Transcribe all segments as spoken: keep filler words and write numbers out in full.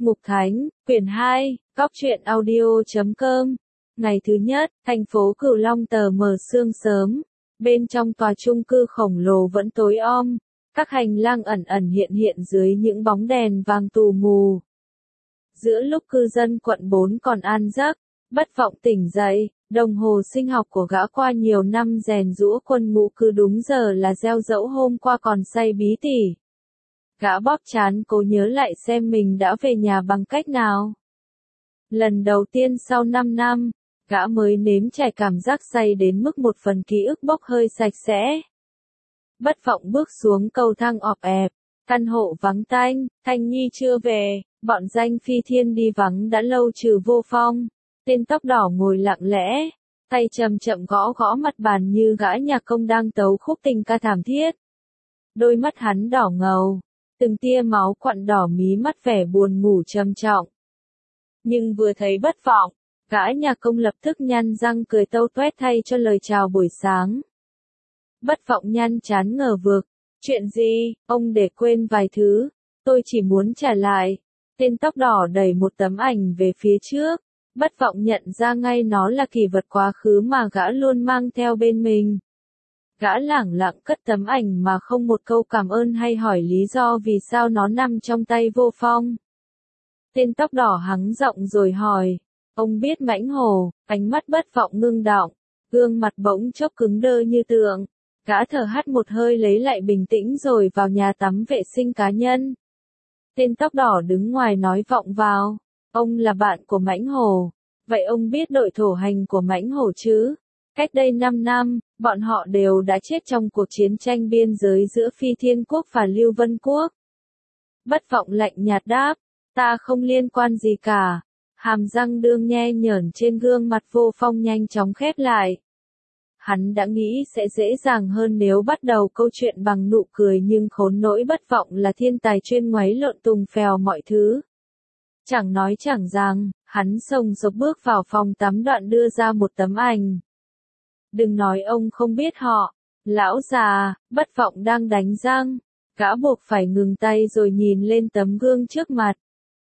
Mục Thánh, quyển hai, góc truyện audio chấm com. Ngày thứ nhất, thành phố Cửu Long tờ mờ sương sớm. Bên trong tòa chung cư khổng lồ vẫn tối om. Các hành lang ẩn ẩn hiện hiện dưới những bóng đèn vàng tù mù. Giữa lúc cư dân quận bốn còn an giấc, Bất Vọng tỉnh dậy, đồng hồ sinh học của gã qua nhiều năm rèn giũa quân ngũ cứ đúng giờ là gieo dẫu hôm qua còn say bí tỉ. Gã bóp trán cố nhớ lại xem mình đã về nhà bằng cách nào. Lần đầu tiên sau năm năm, gã mới nếm trải cảm giác say đến mức một phần ký ức bốc hơi sạch sẽ. Bất Vọng bước xuống cầu thang ọp ẹp, căn hộ vắng tanh, Thanh Nhi chưa về, bọn danh phi thiên đi vắng đã lâu trừ Vô Phong. Tên tóc đỏ ngồi lặng lẽ, tay chậm chậm gõ gõ mặt bàn như gã nhạc công đang tấu khúc tình ca thảm thiết. Đôi mắt hắn đỏ ngầu, từng tia máu quặn đỏ mí mắt vẻ buồn ngủ trầm trọng. Nhưng vừa thấy Bất Vọng, gã nhạc công lập tức nhăn răng cười tâu toét thay cho lời chào buổi sáng. Bất Vọng nhăn trán ngờ vực, chuyện gì, ông để quên vài thứ, tôi chỉ muốn trả lại. Tên tóc đỏ đẩy một tấm ảnh về phía trước, Bất Vọng nhận ra ngay nó là kỷ vật quá khứ mà gã luôn mang theo bên mình. Gã lẳng lặng cất tấm ảnh mà không một câu cảm ơn hay hỏi lý do vì sao nó nằm trong tay Vô Phong. Tên tóc đỏ hắng giọng rồi hỏi, ông biết Mãnh Hồ, ánh mắt Bất Vọng ngưng đọng, gương mặt bỗng chốc cứng đơ như tượng. Gã thở hắt một hơi lấy lại bình tĩnh rồi vào nhà tắm vệ sinh cá nhân. Tên tóc đỏ đứng ngoài nói vọng vào, ông là bạn của Mãnh Hồ, vậy ông biết đội thổ hành của Mãnh Hồ chứ? Cách đây năm năm, bọn họ đều đã chết trong cuộc chiến tranh biên giới giữa Phi Thiên Quốc và Lưu Vân Quốc. Bất Vọng lạnh nhạt đáp, ta không liên quan gì cả. Hàm răng đương nhe nhởn trên gương mặt Vô Phong nhanh chóng khép lại. Hắn đã nghĩ sẽ dễ dàng hơn nếu bắt đầu câu chuyện bằng nụ cười nhưng khốn nỗi Bất Vọng là thiên tài chuyên ngoáy lộn tùng phèo mọi thứ. Chẳng nói chẳng rằng, hắn xông xộc bước vào phòng tắm đoạn đưa ra một tấm ảnh. Đừng nói ông không biết họ. Lão già, Bất Vọng đang đánh răng. Gã buộc phải ngừng tay rồi nhìn lên tấm gương trước mặt.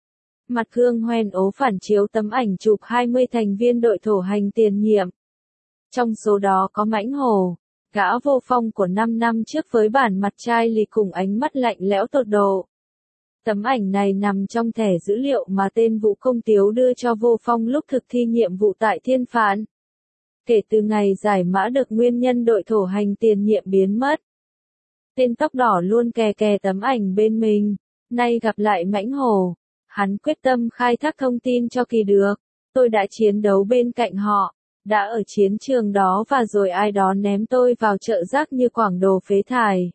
Mặt gương hoen ố phản chiếu tấm ảnh chụp hai mươi thành viên đội thổ hành tiền nhiệm. Trong số đó có Mãnh Hồ, gã Vô Phong của năm năm trước với bản mặt trai lì cùng ánh mắt lạnh lẽo tột độ. Tấm ảnh này nằm trong thẻ dữ liệu mà tên Vũ Công Tiếu đưa cho Vô Phong lúc thực thi nhiệm vụ tại Thiên Phạn. Kể từ ngày giải mã được nguyên nhân đội thổ hành tiền nhiệm biến mất. Tên tóc đỏ luôn kè kè tấm ảnh bên mình, nay gặp lại Mãnh Hồ. Hắn quyết tâm khai thác thông tin cho kỳ được. Tôi đã chiến đấu bên cạnh họ, đã ở chiến trường đó và rồi ai đó ném tôi vào chợ rác như quảng đồ phế thải.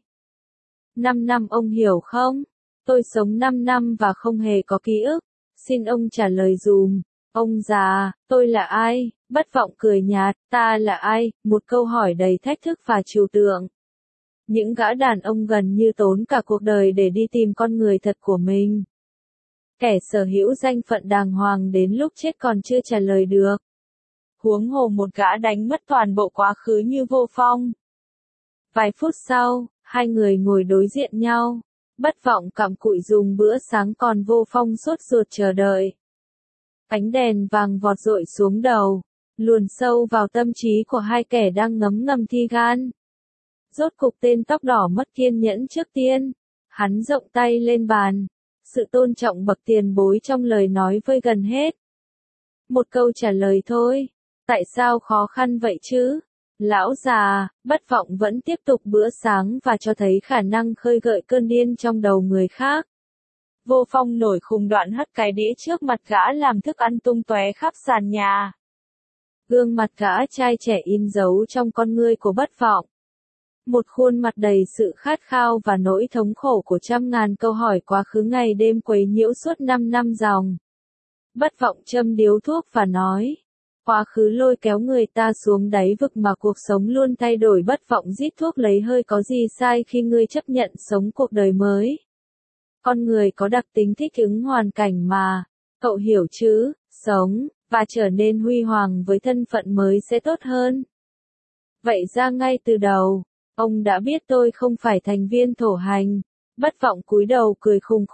Năm năm ông hiểu không? Tôi sống năm năm và không hề có ký ức. Xin ông trả lời dùm. Ông già, tôi là ai? Bất Vọng cười nhạt, ta là ai? Một câu hỏi đầy thách thức và trừu tượng. Những gã đàn ông gần như tốn cả cuộc đời để đi tìm con người thật của mình. Kẻ sở hữu danh phận đàng hoàng đến lúc chết còn chưa trả lời được. Huống hồ một gã đánh mất toàn bộ quá khứ như Vô Phong. Vài phút sau, hai người ngồi đối diện nhau. Bất Vọng cặm cụi dùng bữa sáng còn Vô Phong sốt ruột chờ đợi. Ánh đèn vàng vọt dội xuống đầu, luồn sâu vào tâm trí của hai kẻ đang ngấm ngầm thi gan. Rốt cục tên tóc đỏ mất kiên nhẫn trước tiên. Hắn rộng tay lên bàn. Sự tôn trọng bậc tiền bối trong lời nói vơi gần hết. Một câu trả lời thôi. Tại sao khó khăn vậy chứ? Lão già, Bất Vọng vẫn tiếp tục bữa sáng và cho thấy khả năng khơi gợi cơn điên trong đầu người khác. Vô Phong nổi khùng đoạn hất cái đĩa trước mặt gã làm thức ăn tung tóe khắp sàn nhà. Gương mặt gã trai trẻ in dấu trong con ngươi của Bất Vọng. Một khuôn mặt đầy sự khát khao và nỗi thống khổ của trăm ngàn câu hỏi quá khứ ngày đêm quấy nhiễu suốt năm năm dòng. Bất Vọng châm điếu thuốc và nói. Quá khứ lôi kéo người ta xuống đáy vực mà cuộc sống luôn thay đổi. Bất Vọng rít thuốc lấy hơi, có gì sai khi ngươi chấp nhận sống cuộc đời mới. Con người có đặc tính thích ứng hoàn cảnh mà. Cậu hiểu chứ, sống, và trở nên huy hoàng với thân phận mới sẽ tốt hơn. Vậy ra ngay từ đầu, ông đã biết tôi không phải thành viên thổ hành. Bất Vọng cúi đầu cười khùng khục.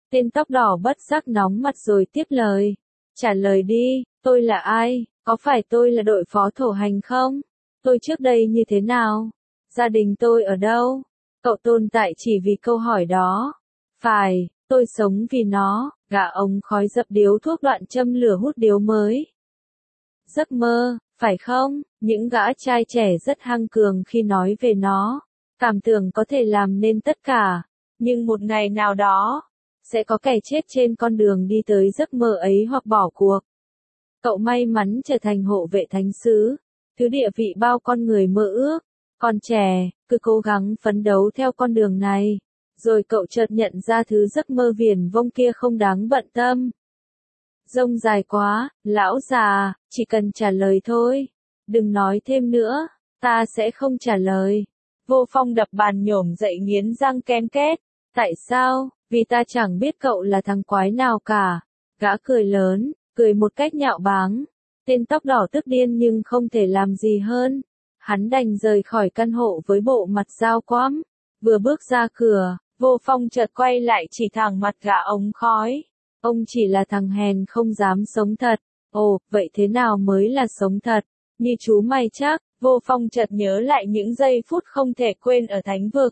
Tên tóc đỏ bất giác nóng mặt rồi tiếp lời. Trả lời đi, tôi là ai? Có phải tôi là đội phó thổ hành không? Tôi trước đây như thế nào? Gia đình tôi ở đâu? Cậu tồn tại chỉ vì câu hỏi đó. Phải, tôi sống vì nó. Gã ống khói dập điếu thuốc đoạn châm lửa hút điếu mới. Giấc mơ, phải không? Những gã trai trẻ rất hăng cường khi nói về nó. Cảm tưởng có thể làm nên tất cả. Nhưng một ngày nào đó, sẽ có kẻ chết trên con đường đi tới giấc mơ ấy hoặc bỏ cuộc. Cậu may mắn trở thành hộ vệ thánh sứ, thứ địa vị bao con người mơ ước. Còn trẻ, cứ cố gắng phấn đấu theo con đường này. Rồi cậu chợt nhận ra thứ giấc mơ viển vông kia không đáng bận tâm. Rông dài quá, lão già, chỉ cần trả lời thôi. Đừng nói thêm nữa, ta sẽ không trả lời. Vô Phong đập bàn nhổm dậy nghiến răng ken két. Tại sao? Vì ta chẳng biết cậu là thằng quái nào cả. Gã cười lớn, cười một cách nhạo báng. Tên tóc đỏ tức điên nhưng không thể làm gì hơn. Hắn đành rời khỏi căn hộ với bộ mặt dao quắm. Vừa bước ra cửa, Vô Phong chợt quay lại chỉ thẳng mặt gã ống khói. Ông chỉ là thằng hèn không dám sống thật. Ồ, vậy thế nào mới là sống thật? Như chú mày chắc. Vô Phong chợt nhớ lại những giây phút không thể quên ở thánh vực.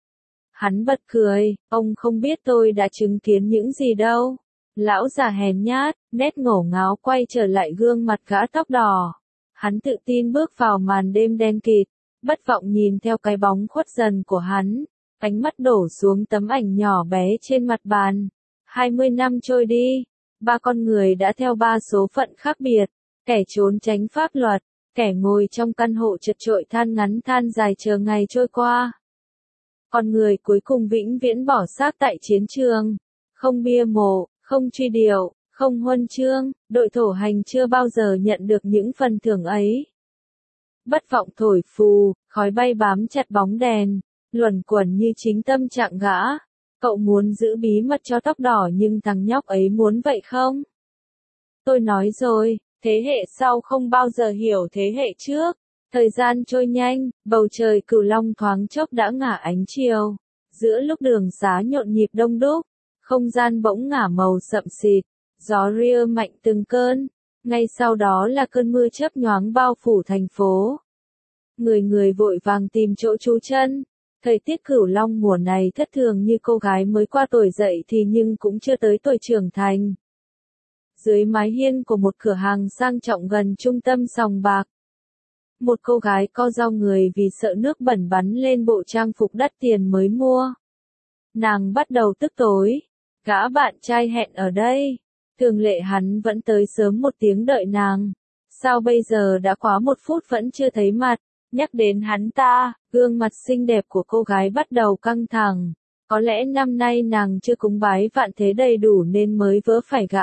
Hắn bật cười, ông không biết tôi đã chứng kiến những gì đâu. Lão già hèn nhát, nét ngổ ngáo quay trở lại gương mặt gã tóc đỏ. Hắn tự tin bước vào màn đêm đen kịt, bất vọng nhìn theo cái bóng khuất dần của hắn. Ánh mắt đổ xuống tấm ảnh nhỏ bé trên mặt bàn. hai mươi năm trôi đi, ba con người đã theo ba số phận khác biệt. Kẻ trốn tránh pháp luật, kẻ ngồi trong căn hộ chật chội than ngắn than dài chờ ngày trôi qua. Con người cuối cùng vĩnh viễn bỏ xác tại chiến trường. Không bia mộ, không truy điệu, không huân chương, đội thổ hành chưa bao giờ nhận được những phần thưởng ấy. Bất vọng thổi phù, khói bay bám chặt bóng đèn, luẩn quẩn như chính tâm trạng gã. Cậu muốn giữ bí mật cho tóc đỏ nhưng thằng nhóc ấy muốn vậy không? Tôi nói rồi, thế hệ sau không bao giờ hiểu thế hệ trước. Thời gian trôi nhanh, bầu trời Cửu Long thoáng chốc đã ngả ánh chiều. Giữa lúc đường xá nhộn nhịp đông đúc, không gian bỗng ngả màu sậm xịt, gió ria mạnh từng cơn. Ngay sau đó là cơn mưa chớp nhoáng bao phủ thành phố. Người người vội vàng tìm chỗ trú chân. Thời tiết Cửu Long mùa này thất thường như cô gái mới qua tuổi dậy thì nhưng cũng chưa tới tuổi trưởng thành. Dưới mái hiên của một cửa hàng sang trọng gần trung tâm sòng bạc, một cô gái co ro người vì sợ nước bẩn bắn lên bộ trang phục đắt tiền mới mua. Nàng bắt đầu tức tối. Gã bạn trai hẹn ở đây. Thường lệ hắn vẫn tới sớm một tiếng đợi nàng. Sao bây giờ đã quá một phút vẫn chưa thấy mặt? Nhắc đến hắn ta, gương mặt xinh đẹp của cô gái bắt đầu căng thẳng. Có lẽ năm nay nàng chưa cúng bái vạn thế đầy đủ nên mới vớ phải gã.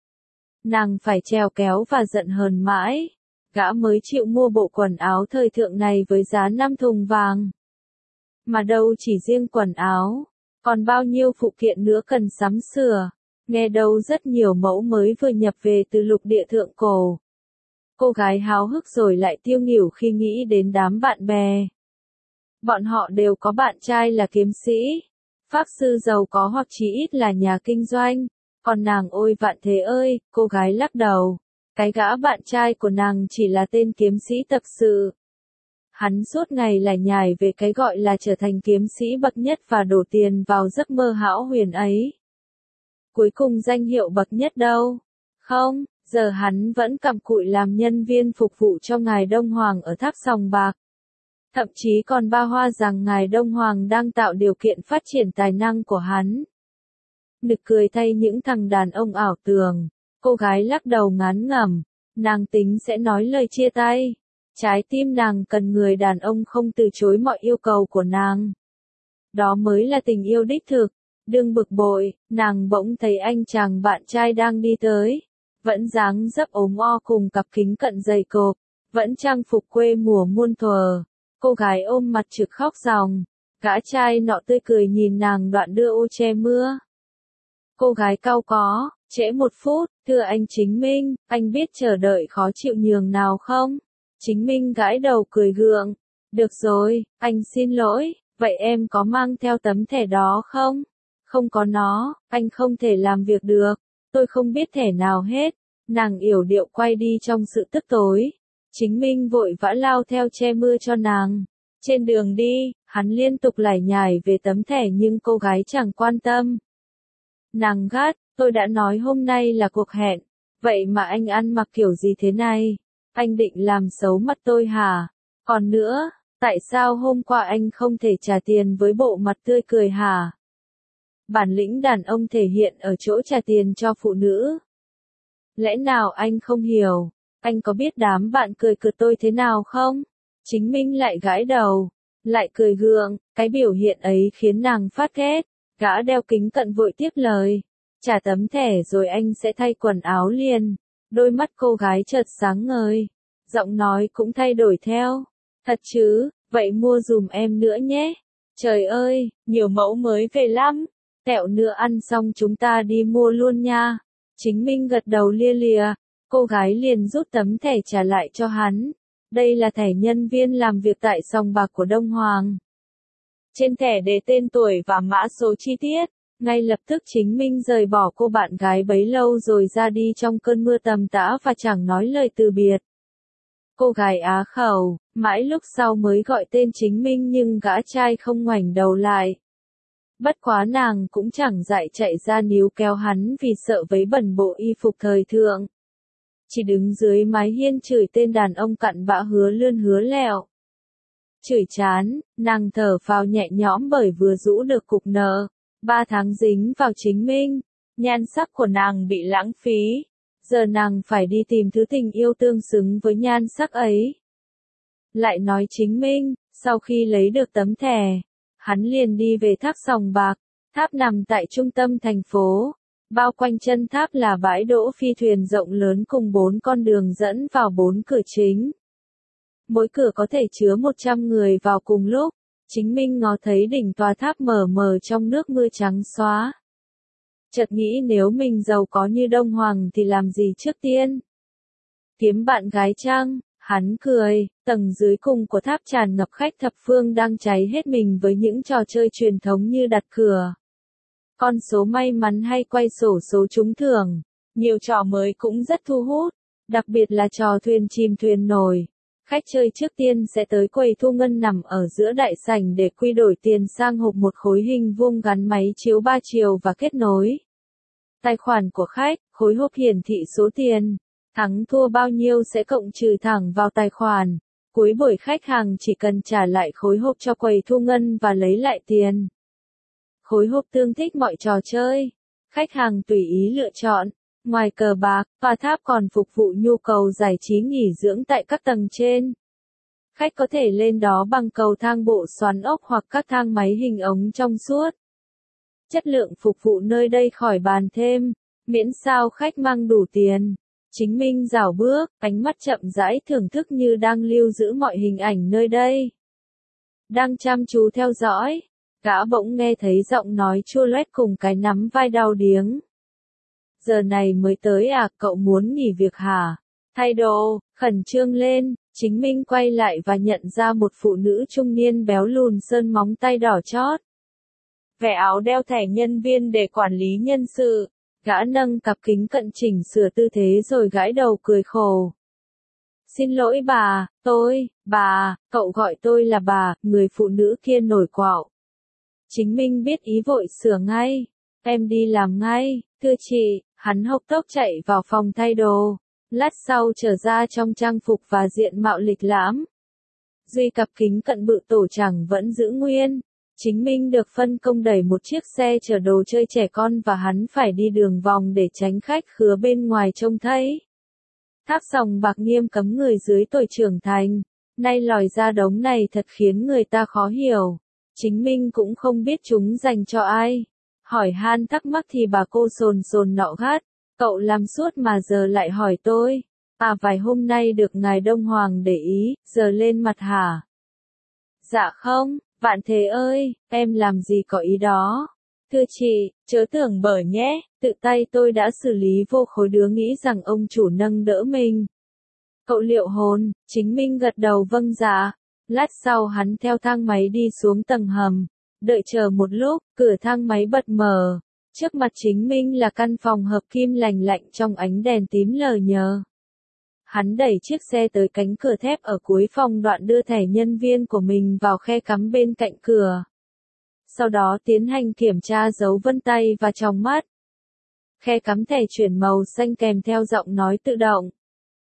Nàng phải trèo kéo và giận hờn mãi. Gã mới chịu mua bộ quần áo thời thượng này với giá năm thùng vàng. Mà đâu chỉ riêng quần áo, còn bao nhiêu phụ kiện nữa cần sắm sửa. Nghe đâu rất nhiều mẫu mới vừa nhập về từ lục địa thượng cổ. Cô gái háo hức rồi lại tiêu nghỉu khi nghĩ đến đám bạn bè. Bọn họ đều có bạn trai là kiếm sĩ, pháp sư giàu có hoặc chỉ ít là nhà kinh doanh. Còn nàng ôi vạn thế ơi, cô gái lắc đầu. Cái gã bạn trai của nàng chỉ là tên kiếm sĩ tập sự. Hắn suốt ngày lải nhải về cái gọi là trở thành kiếm sĩ bậc nhất và đổ tiền vào giấc mơ hão huyền ấy. Cuối cùng danh hiệu bậc nhất đâu? Không, giờ hắn vẫn cặm cụi làm nhân viên phục vụ cho ngài Đông Hoàng ở tháp sòng bạc. Thậm chí còn ba hoa rằng ngài Đông Hoàng đang tạo điều kiện phát triển tài năng của hắn. Nực cười thay những thằng đàn ông ảo tưởng. Cô gái lắc đầu ngán ngẩm. Nàng tính sẽ nói lời chia tay. Trái tim nàng cần người đàn ông không từ chối mọi yêu cầu của nàng. Đó mới là tình yêu đích thực. Đừng bực bội, nàng bỗng thấy anh chàng bạn trai đang đi tới. Vẫn dáng dấp ốm o cùng cặp kính cận dày cộp. Vẫn trang phục quê mùa muôn thuở. Cô gái ôm mặt trực khóc ròng. Gã trai nọ tươi cười nhìn nàng đoạn đưa ô che mưa. Cô gái cau có, trễ một phút, thưa anh Chính Minh, anh biết chờ đợi khó chịu nhường nào không? Chính Minh gãi đầu cười gượng. Được rồi, anh xin lỗi, vậy em có mang theo tấm thẻ đó không? Không có nó, anh không thể làm việc được. Tôi không biết thể nào hết. Nàng yểu điệu quay đi trong sự tức tối. Chính Minh vội vã lao theo che mưa cho nàng. Trên đường đi, hắn liên tục lải nhải về tấm thẻ nhưng cô gái chẳng quan tâm. Nàng gắt, tôi đã nói hôm nay là cuộc hẹn. Vậy mà anh ăn mặc kiểu gì thế này? Anh định làm xấu mặt tôi hả? Còn nữa, tại sao hôm qua anh không thể trả tiền với bộ mặt tươi cười hả? Bản lĩnh đàn ông thể hiện ở chỗ trả tiền cho phụ nữ. Lẽ nào anh không hiểu? Anh có biết đám bạn cười cợt tôi thế nào không? Chính Minh lại gãi đầu, lại cười gượng, cái biểu hiện ấy khiến nàng phát ghét. Gã đeo kính cận vội tiếp lời. Trả tấm thẻ rồi anh sẽ thay quần áo liền. Đôi mắt cô gái chợt sáng ngời. Giọng nói cũng thay đổi theo. Thật chứ, vậy mua dùm em nữa nhé. Trời ơi, nhiều mẫu mới về lắm. Tẹo nữa ăn xong chúng ta đi mua luôn nha. Chính Minh gật đầu lia lịa. Cô gái liền rút tấm thẻ trả lại cho hắn. Đây là thẻ nhân viên làm việc tại sòng bạc của Đông Hoàng. Trên thẻ đề tên tuổi và mã số chi tiết. Ngay lập tức Chính Minh rời bỏ cô bạn gái bấy lâu rồi ra đi trong cơn mưa tầm tã và chẳng nói lời từ biệt. Cô gái á khẩu, mãi lúc sau mới gọi tên Chính Minh nhưng gã trai không ngoảnh đầu lại. Bất quá nàng cũng chẳng dại chạy ra níu kéo hắn vì sợ vấy bẩn bộ y phục thời thượng. Chỉ đứng dưới mái hiên chửi tên đàn ông cặn bã hứa lươn hứa lẹo. Chửi chán, nàng thở phào nhẹ nhõm bởi vừa rũ được cục nợ. Ba tháng dính vào Chính Minh, nhan sắc của nàng bị lãng phí. Giờ nàng phải đi tìm thứ tình yêu tương xứng với nhan sắc ấy. Lại nói Chính Minh, sau khi lấy được tấm thẻ, hắn liền đi về tháp sòng bạc. Tháp nằm tại trung tâm thành phố. Bao quanh chân tháp là bãi đỗ phi thuyền rộng lớn cùng bốn con đường dẫn vào bốn cửa chính. Mỗi cửa có thể chứa một trăm người vào cùng lúc. Chính Minh ngó thấy đỉnh tòa tháp mờ mờ trong nước mưa trắng xóa. Chợt nghĩ nếu mình giàu có như Đông Hoàng thì làm gì trước tiên? Kiếm bạn gái chăng? Hắn cười, tầng dưới cùng của tháp tràn ngập khách thập phương đang cháy hết mình với những trò chơi truyền thống như đặt cửa. Con số may mắn hay quay xổ số trúng thưởng. Nhiều trò mới cũng rất thu hút, đặc biệt là trò thuyền chìm thuyền nổi. Khách chơi trước tiên sẽ tới quầy thu ngân nằm ở giữa đại sảnh để quy đổi tiền sang hộp một khối hình vuông gắn máy chiếu ba chiều và kết nối. Tài khoản của khách, khối hộp hiển thị số tiền. Thắng thua bao nhiêu sẽ cộng trừ thẳng vào tài khoản. Cuối buổi khách hàng chỉ cần trả lại khối hộp cho quầy thu ngân và lấy lại tiền. Khối hộp tương thích mọi trò chơi. Khách hàng tùy ý lựa chọn. Ngoài cờ bạc, tòa tháp còn phục vụ nhu cầu giải trí nghỉ dưỡng tại các tầng trên. Khách có thể lên đó bằng cầu thang bộ xoắn ốc hoặc các thang máy hình ống trong suốt. Chất lượng phục vụ nơi đây khỏi bàn thêm, miễn sao khách mang đủ tiền. Chính Minh rảo bước, ánh mắt chậm rãi thưởng thức như đang lưu giữ mọi hình ảnh nơi đây. Đang chăm chú theo dõi, gã bỗng nghe thấy giọng nói chua loét cùng cái nắm vai đau điếng. Giờ này mới tới à, cậu muốn nghỉ việc hả? Thay đồ, khẩn trương lên, Chính Minh quay lại và nhận ra một phụ nữ trung niên béo lùn sơn móng tay đỏ chót. Vẻ áo đeo thẻ nhân viên để quản lý nhân sự, gã nâng cặp kính cận chỉnh sửa tư thế rồi gãi đầu cười khổ. Xin lỗi bà, tôi, bà, cậu gọi tôi là bà, người phụ nữ kia nổi quạo. Chính Minh biết ý vội sửa ngay. Em đi làm ngay, thưa chị. Hắn hộc tốc chạy vào phòng thay đồ. Lát sau trở ra trong trang phục và diện mạo lịch lãm. Duy cặp kính cận bự tổ chẳng vẫn giữ nguyên. Chính Minh được phân công đẩy một chiếc xe chở đồ chơi trẻ con và hắn phải đi đường vòng để tránh khách khứa bên ngoài trông thấy. Tháp sòng bạc nghiêm cấm người dưới tuổi trưởng thành. Nay lòi ra đống này thật khiến người ta khó hiểu. Chính Minh cũng không biết chúng dành cho ai. Hỏi han thắc mắc thì bà cô sồn sồn nọ gắt. Cậu làm suốt mà giờ lại hỏi tôi. À vài hôm nay được ngài Đông Hoàng để ý, giờ lên mặt hả? Dạ không, Vạn Thế ơi, em làm gì có ý đó. Thưa chị, chớ tưởng bở nhé, tự tay tôi đã xử lý vô khối đứa nghĩ rằng ông chủ nâng đỡ mình. Cậu liệu hồn, Chính Minh gật đầu vâng dạ. Lát sau hắn theo thang máy đi xuống tầng hầm. Đợi chờ một lúc, cửa thang máy bật mở. Trước mặt Chính Minh là căn phòng hợp kim lành lạnh trong ánh đèn tím lờ nhờ. Hắn đẩy chiếc xe tới cánh cửa thép ở cuối phòng, đoạn đưa thẻ nhân viên của mình vào khe cắm bên cạnh cửa. Sau đó tiến hành kiểm tra dấu vân tay và tròng mắt. Khe cắm thẻ chuyển màu xanh kèm theo giọng nói tự động.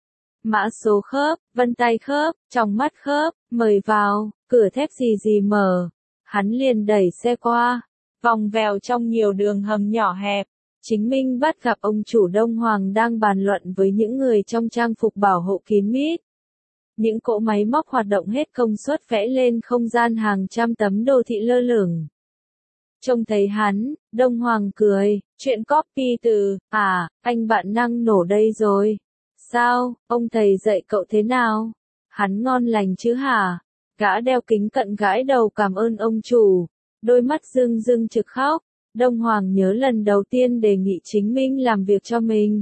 Mã số khớp, vân tay khớp, tròng mắt khớp, mời vào, cửa thép gì gì mở. Hắn liền đẩy xe qua, vòng vèo trong nhiều đường hầm nhỏ hẹp. Chính Minh bắt gặp ông chủ Đông Hoàng đang bàn luận với những người trong trang phục bảo hộ kín mít. Những cỗ máy móc hoạt động hết công suất vẽ lên không gian hàng trăm tấm đồ thị lơ lửng. Trông thấy hắn, Đông Hoàng cười, chuyện copy từ, à, anh bạn năng nổ đây rồi. Sao, ông thầy dạy cậu thế nào? Hắn ngon lành chứ hả? Gã đeo kính cận gãi đầu cảm ơn ông chủ, đôi mắt rưng rưng trực khóc. Đông Hoàng nhớ lần đầu tiên đề nghị Chính Minh làm việc cho mình.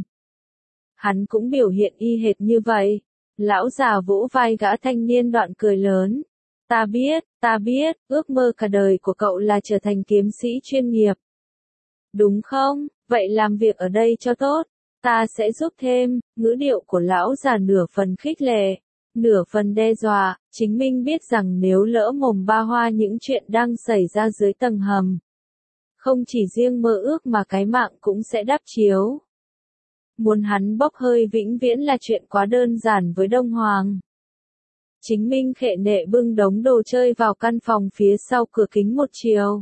Hắn cũng biểu hiện y hệt như vậy. Lão già vỗ vai gã thanh niên đoạn cười lớn. Ta biết, ta biết, ước mơ cả đời của cậu là trở thành kiếm sĩ chuyên nghiệp. Đúng không? Vậy làm việc ở đây cho tốt. Ta sẽ giúp thêm. Ngữ điệu của lão già nửa phần khích lệ, nửa phần đe dọa. Chính Minh biết rằng nếu lỡ mồm ba hoa những chuyện đang xảy ra dưới tầng hầm, không chỉ riêng mơ ước mà cái mạng cũng sẽ đắp chiếu. Muốn hắn bốc hơi vĩnh viễn là chuyện quá đơn giản với Đông Hoàng. Chính Minh khệ nệ bưng đống đồ chơi vào căn phòng phía sau cửa kính một chiều.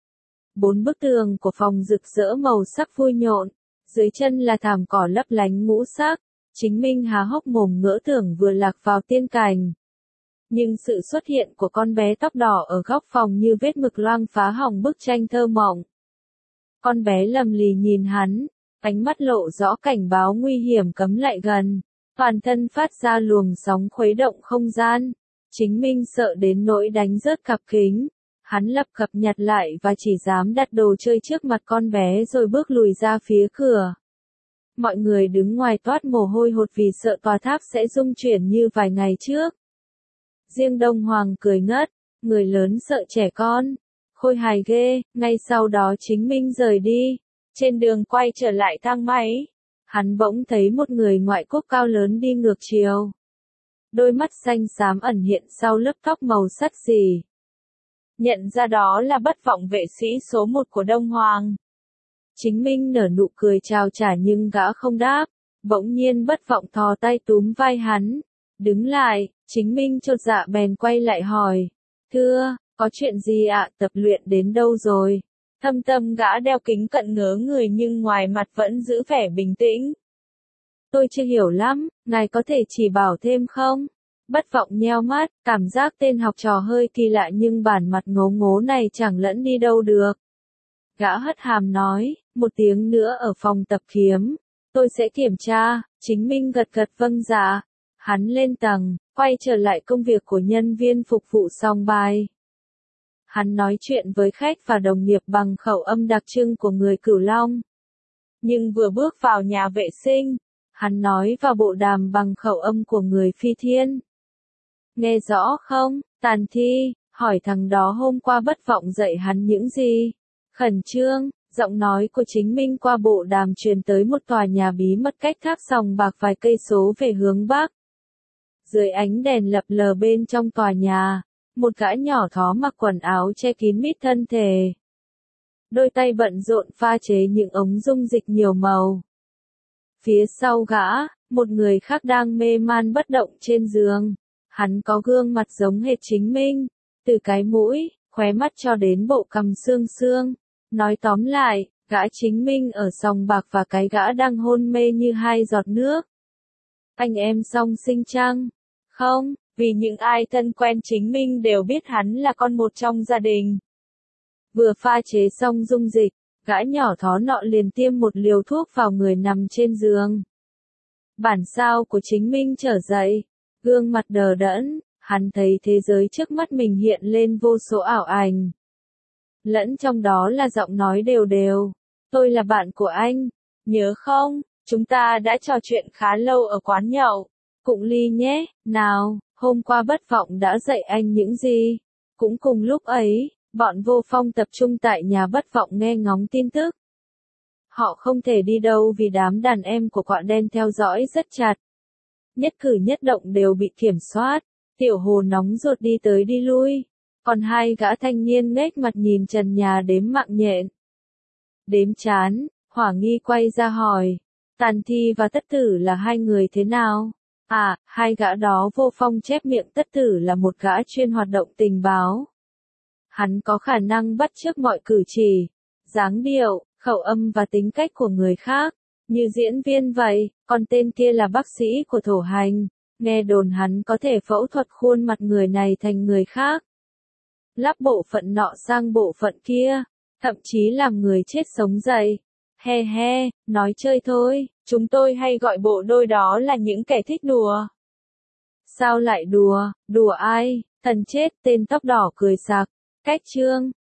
Bốn bức tường của phòng rực rỡ màu sắc vui nhộn, dưới chân là thảm cỏ lấp lánh ngũ sắc. Chính Minh há hốc mồm ngỡ tưởng vừa lạc vào tiên cảnh. Nhưng sự xuất hiện của con bé tóc đỏ ở góc phòng như vết mực loang phá hỏng bức tranh thơ mộng. Con bé lầm lì nhìn hắn, ánh mắt lộ rõ cảnh báo nguy hiểm cấm lại gần, toàn thân phát ra luồng sóng khuấy động không gian. Chính Minh sợ đến nỗi đánh rớt cặp kính. Hắn lập cập nhặt lại và chỉ dám đặt đồ chơi trước mặt con bé rồi bước lùi ra phía cửa. Mọi người đứng ngoài toát mồ hôi hột vì sợ tòa tháp sẽ rung chuyển như vài ngày trước. Riêng Đông Hoàng cười ngất, người lớn sợ trẻ con. Khôi hài ghê. Ngay sau đó Chính Minh rời đi. Trên đường quay trở lại thang máy, hắn bỗng thấy một người ngoại quốc cao lớn đi ngược chiều. Đôi mắt xanh xám ẩn hiện sau lớp tóc màu sắt xì. Nhận ra đó là Bất Vọng vệ sĩ số một của Đông Hoàng. Chính Minh nở nụ cười chào trả nhưng gã không đáp. Bỗng nhiên Bất Vọng thò tay túm vai hắn. Đứng lại. Chính Minh chột dạ bèn quay lại hỏi. Thưa, có chuyện gì ạ? Tập luyện đến đâu rồi? Thâm Tâm gã đeo kính cận ngớ người nhưng ngoài mặt vẫn giữ vẻ bình tĩnh. Tôi chưa hiểu lắm, ngài có thể chỉ bảo thêm không? Bất Vọng nheo mắt, cảm giác tên học trò hơi kỳ lạ nhưng bản mặt ngố ngố này chẳng lẫn đi đâu được. Gã hất hàm nói, một tiếng nữa ở phòng tập kiếm, tôi sẽ kiểm tra. Chính Minh gật gật vâng dạ. Hắn lên tầng, quay trở lại công việc của nhân viên phục vụ song bài. Hắn nói chuyện với khách và đồng nghiệp bằng khẩu âm đặc trưng của người Cửu Long. Nhưng vừa bước vào nhà vệ sinh, hắn nói vào bộ đàm bằng khẩu âm của người Phi Thiên. Nghe rõ không, Tàn Thi? Hỏi thằng đó hôm qua Bất Vọng dạy hắn những gì? Khẩn trương, giọng nói của Chính Minh qua bộ đàm truyền tới một tòa nhà bí mật cách tháp sòng bạc vài cây số về hướng Bắc. Dưới ánh đèn lập lờ bên trong tòa nhà, một gã nhỏ thó mặc quần áo che kín mít thân thể. Đôi tay bận rộn pha chế những ống dung dịch nhiều màu. Phía sau gã, một người khác đang mê man bất động trên giường. Hắn có gương mặt giống hệt Chính Minh, từ cái mũi, khóe mắt cho đến bộ cằm xương xương. Nói tóm lại, gã Chính Minh ở sòng bạc và cái gã đang hôn mê như hai giọt nước. Anh em song sinh chăng? Không, vì những ai thân quen Chính Minh đều biết hắn là con một trong gia đình. Vừa pha chế xong dung dịch, gã nhỏ thó nọ liền tiêm một liều thuốc vào người nằm trên giường. Bản sao của Chính Minh trở dậy, gương mặt đờ đẫn, hắn thấy thế giới trước mắt mình hiện lên vô số ảo ảnh. Lẫn trong đó là giọng nói đều đều. Tôi là bạn của anh, nhớ không, chúng ta đã trò chuyện khá lâu ở quán nhậu. Cụng ly nhé, nào, hôm qua Bất Vọng đã dạy anh những gì? Cũng cùng lúc ấy, Bọn Vô Phong tập trung tại nhà Bất Vọng nghe ngóng tin tức. Họ không thể đi đâu vì đám đàn em của quạ đen theo dõi rất chặt. Nhất cử nhất động đều bị kiểm soát. Tiểu Hồ nóng ruột đi tới đi lui. Còn hai gã thanh niên nghếch mặt nhìn trần nhà đếm mạng nhện. Đếm chán, Hỏa Nghi quay ra hỏi. Tàn Thi và Tất Tử là hai người thế nào? À, hai gã đó. Vô Phong chép miệng. Tất Tử là một gã chuyên hoạt động tình báo. Hắn có khả năng bắt chước mọi cử chỉ, dáng điệu, khẩu âm và tính cách của người khác, như diễn viên vậy. Còn tên kia là bác sĩ của Thổ Hành. Nghe đồn hắn có thể phẫu thuật khuôn mặt người này thành người khác. Lắp bộ phận nọ sang bộ phận kia, thậm chí làm người chết sống dậy. He he, nói chơi thôi, chúng tôi hay gọi bộ đôi đó là những kẻ thích đùa. Sao lại đùa, đùa ai? Thần chết, tên tóc đỏ cười sặc. Cách chương